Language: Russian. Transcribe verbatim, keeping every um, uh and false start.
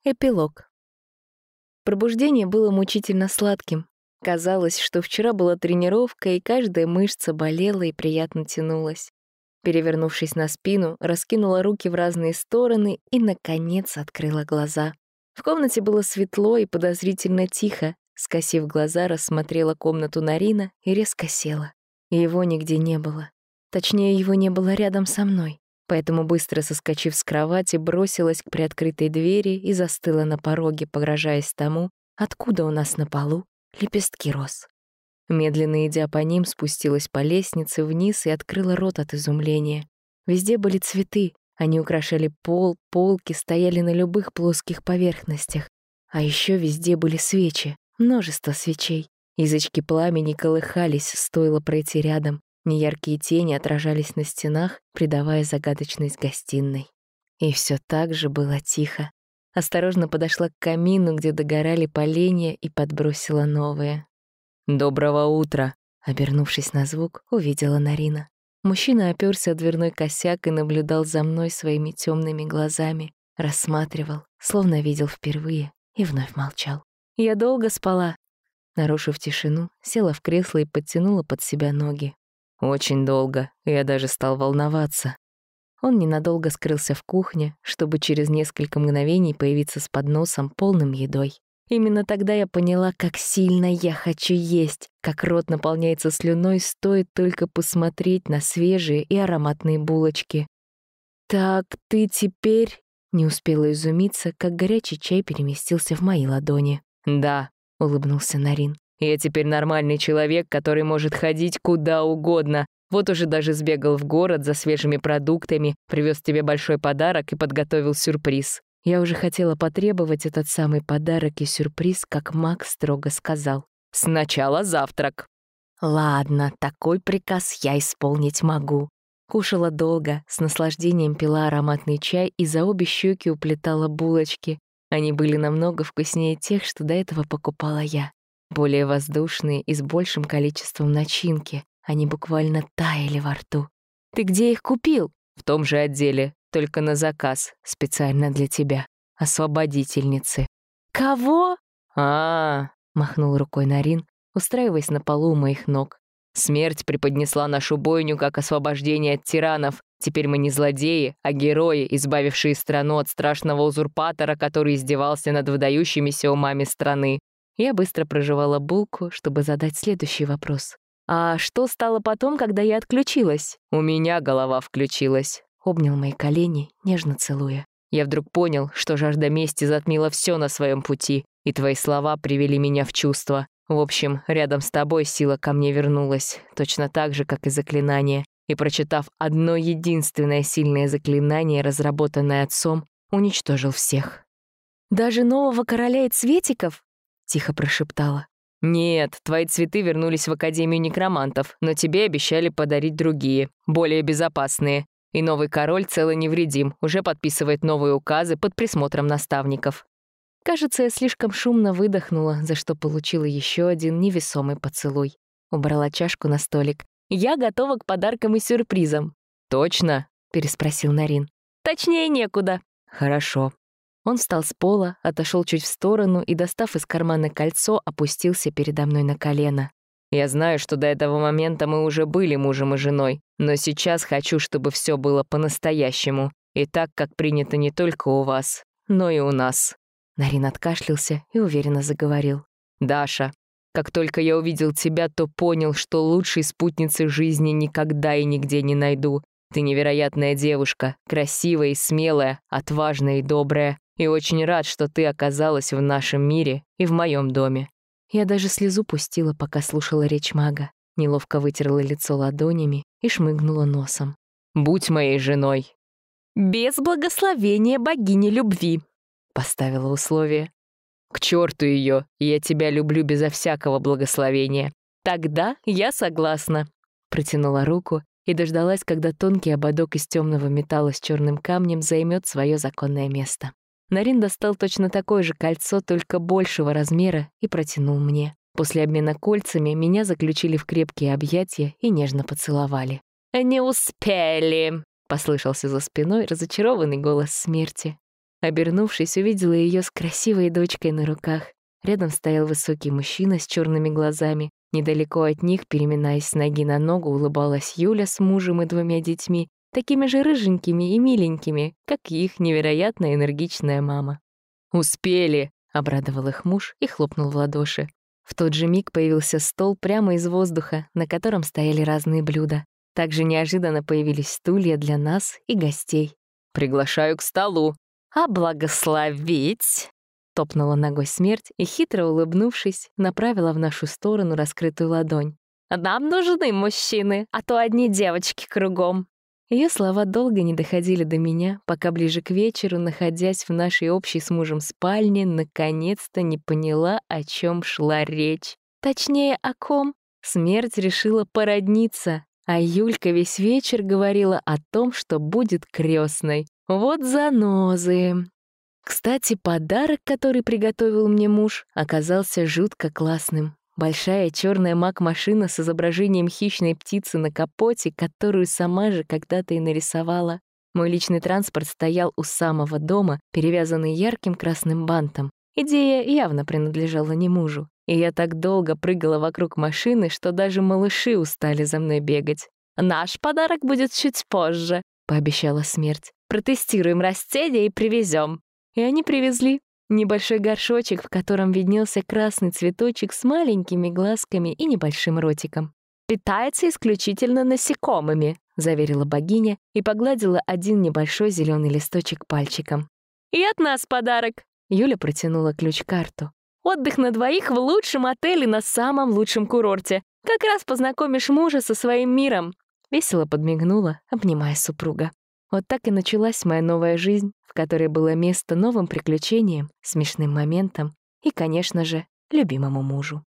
Эпилог. Пробуждение было мучительно сладким. Казалось, что вчера была тренировка, и каждая мышца болела и приятно тянулась. Перевернувшись на спину, раскинула руки в разные стороны и, наконец, открыла глаза. В комнате было светло и подозрительно тихо. Скосив глаза, рассмотрела комнату Нарина и резко села. Его нигде не было. Точнее, его не было рядом со мной. Поэтому, быстро соскочив с кровати, бросилась к приоткрытой двери и застыла на пороге, погрожаясь тому, откуда у нас на полу лепестки роз. Медленно идя по ним, спустилась по лестнице вниз и открыла рот от изумления. Везде были цветы, они украшали пол, полки, стояли на любых плоских поверхностях. А еще везде были свечи, множество свечей. Язычки пламени колыхались, стоило пройти рядом. Неяркие тени отражались на стенах, придавая загадочность гостиной. И все так же было тихо. Осторожно подошла к камину, где догорали поленья, и подбросила новые. «Доброго утра!» Обернувшись на звук, увидела Нарина. Мужчина оперся о дверной косяк и наблюдал за мной своими темными глазами, рассматривал, словно видел впервые, и вновь молчал. Я долго спала. Нарушив тишину, села в кресло и подтянула под себя ноги. Очень долго, я даже стал волноваться. Он ненадолго скрылся в кухне, чтобы через несколько мгновений появиться с подносом, полным едой. Именно тогда я поняла, как сильно я хочу есть, как рот наполняется слюной, стоит только посмотреть на свежие и ароматные булочки. «Так ты теперь...» — не успела изумиться, как горячий чай переместился в мои ладони. «Да», — улыбнулся Нарин. «Я теперь нормальный человек, который может ходить куда угодно. Вот уже даже сбегал в город за свежими продуктами, привез тебе большой подарок и подготовил сюрприз». Я уже хотела потребовать этот самый подарок и сюрприз, как Макс строго сказал. «Сначала завтрак». Ладно, такой приказ я исполнить могу. Кушала долго, с наслаждением пила ароматный чай и за обе щеки уплетала булочки. Они были намного вкуснее тех, что до этого покупала я. Более воздушные и с большим количеством начинки. Они буквально таяли во рту. «Ты где их купил?» «В том же отделе, только на заказ, специально для тебя. Освободительницы». «Кого?» «А-а-а», махнул рукой Нарин, устраиваясь на полу у моих ног. «Смерть преподнесла нашу бойню как освобождение от тиранов. Теперь мы не злодеи, а герои, избавившие страну от страшного узурпатора, который издевался над выдающимися умами страны». Я быстро прожевала булку, чтобы задать следующий вопрос. «А что стало потом, когда я отключилась?» «У меня голова включилась», — обнял мои колени, нежно целуя. «Я вдруг понял, что жажда мести затмила все на своем пути, и твои слова привели меня в чувство. В общем, рядом с тобой сила ко мне вернулась, точно так же, как и заклинание. И, прочитав одно единственное сильное заклинание, разработанное отцом, уничтожил всех». «Даже нового короля и цветиков?» — тихо прошептала. «Нет, твои цветы вернулись в Академию некромантов, но тебе обещали подарить другие, более безопасные. И новый король цел и невредим, уже подписывает новые указы под присмотром наставников». Кажется, я слишком шумно выдохнула, за что получила еще один невесомый поцелуй. Убрала чашку на столик. «Я готова к подаркам и сюрпризам». «Точно?» — переспросил Нарин. «Точнее некуда». «Хорошо». Он встал с пола, отошел чуть в сторону и, достав из кармана кольцо, опустился передо мной на колено. «Я знаю, что до этого момента мы уже были мужем и женой, но сейчас хочу, чтобы все было по-настоящему, и так, как принято не только у вас, но и у нас». Нарин откашлялся и уверенно заговорил. «Даша, как только я увидел тебя, то понял, что лучшей спутницы жизни никогда и нигде не найду. Ты невероятная девушка, красивая и смелая, отважная и добрая. И очень рад, что ты оказалась в нашем мире и в моем доме». Я даже слезу пустила, пока слушала речь мага. Неловко вытерла лицо ладонями и шмыгнула носом. «Будь моей женой». «Без благословения богини любви», — поставила условие. «К черту ее, я тебя люблю безо всякого благословения». «Тогда я согласна», — протянула руку и дождалась, когда тонкий ободок из темного металла с черным камнем займет свое законное место. Нарин достал точно такое же кольцо, только большего размера, и протянул мне. После обмена кольцами меня заключили в крепкие объятия и нежно поцеловали. «Не успели», — послышался за спиной разочарованный голос смерти. Обернувшись, увидела ее с красивой дочкой на руках. Рядом стоял высокий мужчина с черными глазами. Недалеко от них, переминаясь с ноги на ногу, улыбалась Юля с мужем и двумя детьми, такими же рыженькими и миленькими, как и их невероятно энергичная мама. «Успели!» — обрадовал их муж и хлопнул в ладоши. В тот же миг появился стол прямо из воздуха, на котором стояли разные блюда. Также неожиданно появились стулья для нас и гостей. «Приглашаю к столу!» «А благословить!» — топнула ногой смерть и, хитро улыбнувшись, направила в нашу сторону раскрытую ладонь. «Нам нужны мужчины, а то одни девочки кругом!» Ее слова долго не доходили до меня, пока ближе к вечеру, находясь в нашей общей с мужем спальне, наконец-то не поняла, о чем шла речь. Точнее, о ком. Смерть решила породниться, а Юлька весь вечер говорила о том, что будет крестной. Вот занозы. Кстати, подарок, который приготовил мне муж, оказался жутко классным. Большая черная маг-машина с изображением хищной птицы на капоте, которую сама же когда-то и нарисовала. Мой личный транспорт стоял у самого дома, перевязанный ярким красным бантом. Идея явно принадлежала не мужу. И я так долго прыгала вокруг машины, что даже малыши устали за мной бегать. «Наш подарок будет чуть позже», — пообещала смерть. «Протестируем растения и привезем». И они привезли. Небольшой горшочек, в котором виднелся красный цветочек с маленькими глазками и небольшим ротиком. «Питается исключительно насекомыми», — заверила богиня и погладила один небольшой зеленый листочек пальчиком. «И от нас подарок!» — Юля протянула ключ-карту. «Отдых на двоих в лучшем отеле на самом лучшем курорте. Как раз познакомишь мужа со своим миром». Весело подмигнула, обнимая супруга. Вот так и началась моя новая жизнь, в которой было место новым приключениям, смешным моментам и, конечно же, любимому мужу.